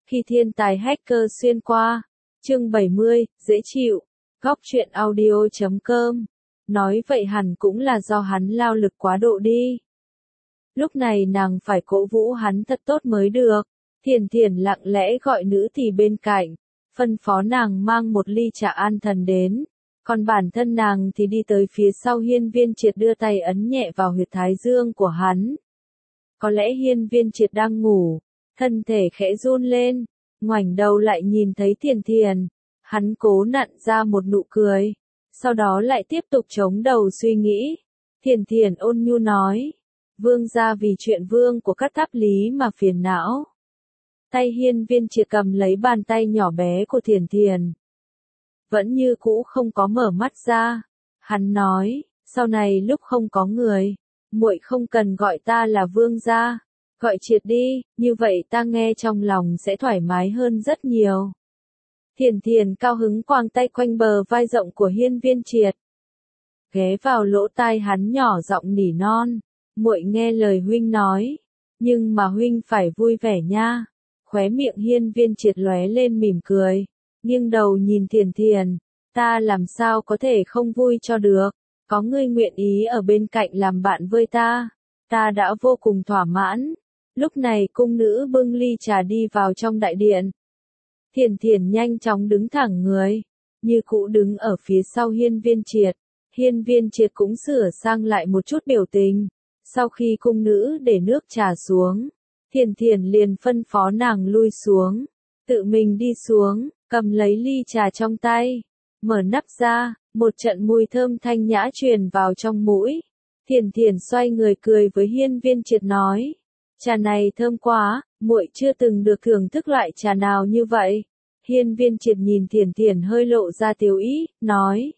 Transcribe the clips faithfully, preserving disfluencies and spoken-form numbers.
Khi thiên tài hacker xuyên qua. Chương bảy mươi, dễ chịu. Góc truyện audio chấm com. Nói vậy hẳn cũng là do hắn lao lực quá độ đi. Lúc này nàng phải cổ vũ hắn thật tốt mới được. Thiền Thiền lặng lẽ gọi nữ thì bên cạnh, phân phó nàng mang một ly trà an thần đến. Còn bản thân nàng thì đi tới phía sau Hiên Viên Triệt đưa tay ấn nhẹ vào huyệt thái dương của hắn. Có lẽ Hiên Viên Triệt đang ngủ, thân thể khẽ run lên, ngoảnh đầu lại nhìn thấy Thiền Thiền. Hắn cố nặn ra một nụ cười, sau đó lại tiếp tục chống đầu suy nghĩ. Thiền Thiền ôn nhu nói, vương gia vì chuyện vương của Cát Tháp Lý mà phiền não. Tay Hiên Viên Triệt cầm lấy bàn tay nhỏ bé của Thiền Thiền. Vẫn như cũ không có mở mắt ra. Hắn nói, sau này lúc không có người, muội không cần gọi ta là vương gia, gọi Triệt đi, như vậy ta nghe trong lòng sẽ thoải mái hơn rất nhiều. Thiền Thiền cao hứng quàng tay quanh bờ vai rộng của Hiên Viên Triệt. Ghé vào lỗ tai hắn nhỏ giọng nỉ non, muội nghe lời huynh nói, nhưng mà huynh phải vui vẻ nha. Khóe miệng Hiên Viên Triệt lóe lên mỉm cười, nghiêng đầu nhìn Thiền Thiền, ta làm sao có thể không vui cho được, có ngươi nguyện ý ở bên cạnh làm bạn với ta, ta đã vô cùng thỏa mãn. Lúc này cung nữ bưng ly trà đi vào trong đại điện. Thiền Thiền nhanh chóng đứng thẳng người, như cũ đứng ở phía sau Hiên Viên Triệt. Hiên Viên Triệt cũng sửa sang lại một chút biểu tình. Sau khi cung nữ để nước trà xuống, Thiền Thiền liền phân phó nàng lui xuống, tự mình đi xuống, cầm lấy ly trà trong tay, mở nắp ra, một trận mùi thơm thanh nhã truyền vào trong mũi. Thiền Thiền xoay người cười với Hiên Viên Triệt nói, trà này thơm quá, muội chưa từng được thưởng thức loại trà nào như vậy. Hiên Viên Triệt nhìn Thiền Thiền hơi lộ ra tiếu ý, nói,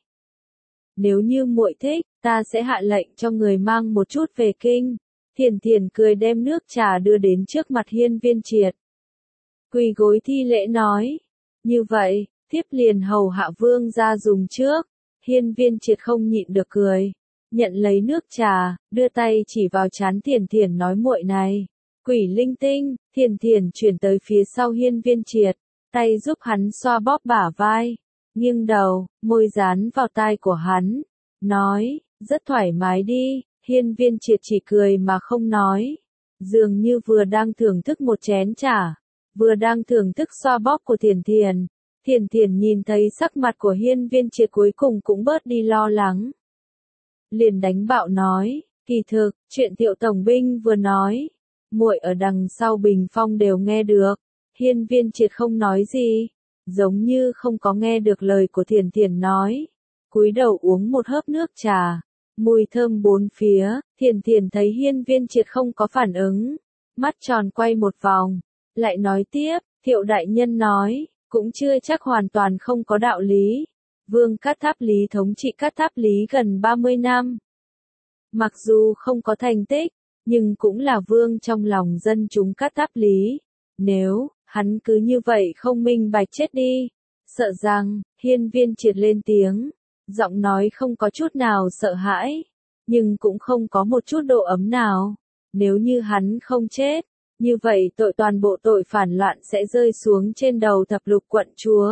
nếu như muội thích, ta sẽ hạ lệnh cho người mang một chút về kinh. Thiền Thiền cười đem nước trà đưa đến trước mặt Hiên Viên Triệt. Quỳ gối thi lễ nói, như vậy, thiếp liền hầu hạ vương gia dùng trước. Hiên Viên Triệt không nhịn được cười, nhận lấy nước trà, đưa tay chỉ vào trán Thiền Thiền nói muội này, quỷ linh tinh. Thiền Thiền chuyển tới phía sau Hiên Viên Triệt, tay giúp hắn xoa bóp bả vai, nghiêng đầu, môi dán vào tai của hắn, nói, rất thoải mái đi. Hiên Viên Triệt chỉ cười mà không nói, dường như vừa đang thưởng thức một chén trà, vừa đang thưởng thức xoa bóp của Thiền Thiền. Thiền Thiền nhìn thấy sắc mặt của Hiên Viên Triệt cuối cùng cũng bớt đi lo lắng. Liền đánh bạo nói, kỳ thực, chuyện Thiệu Tổng binh vừa nói, muội ở đằng sau bình phong đều nghe được. Hiên Viên Triệt không nói gì, giống như không có nghe được lời của Thiền Thiền nói, cúi đầu uống một hớp nước trà. Mùi thơm bốn phía. Thiền Thiền thấy Hiên Viên Triệt không có phản ứng, mắt tròn quay một vòng, lại nói tiếp, Thiệu đại nhân nói, cũng chưa chắc hoàn toàn không có đạo lý. Vương Cát Tháp Lý thống trị Cát Tháp Lý gần ba mươi năm. Mặc dù không có thành tích, nhưng cũng là vương trong lòng dân chúng Cát Tháp Lý. Nếu, hắn cứ như vậy không minh bạch chết đi, sợ rằng, Hiên Viên Triệt lên tiếng. Giọng nói không có chút nào sợ hãi, nhưng cũng không có một chút độ ấm nào. Nếu như hắn không chết, như vậy tội toàn bộ tội phản loạn sẽ rơi xuống trên đầu thập lục quận chúa.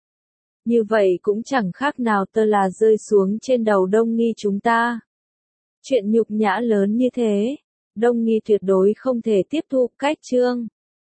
Như vậy cũng chẳng khác nào tơ là rơi xuống trên đầu Đông Nghi chúng ta. Chuyện nhục nhã lớn như thế, Đông Nghi tuyệt đối không thể tiếp thu. Cách chương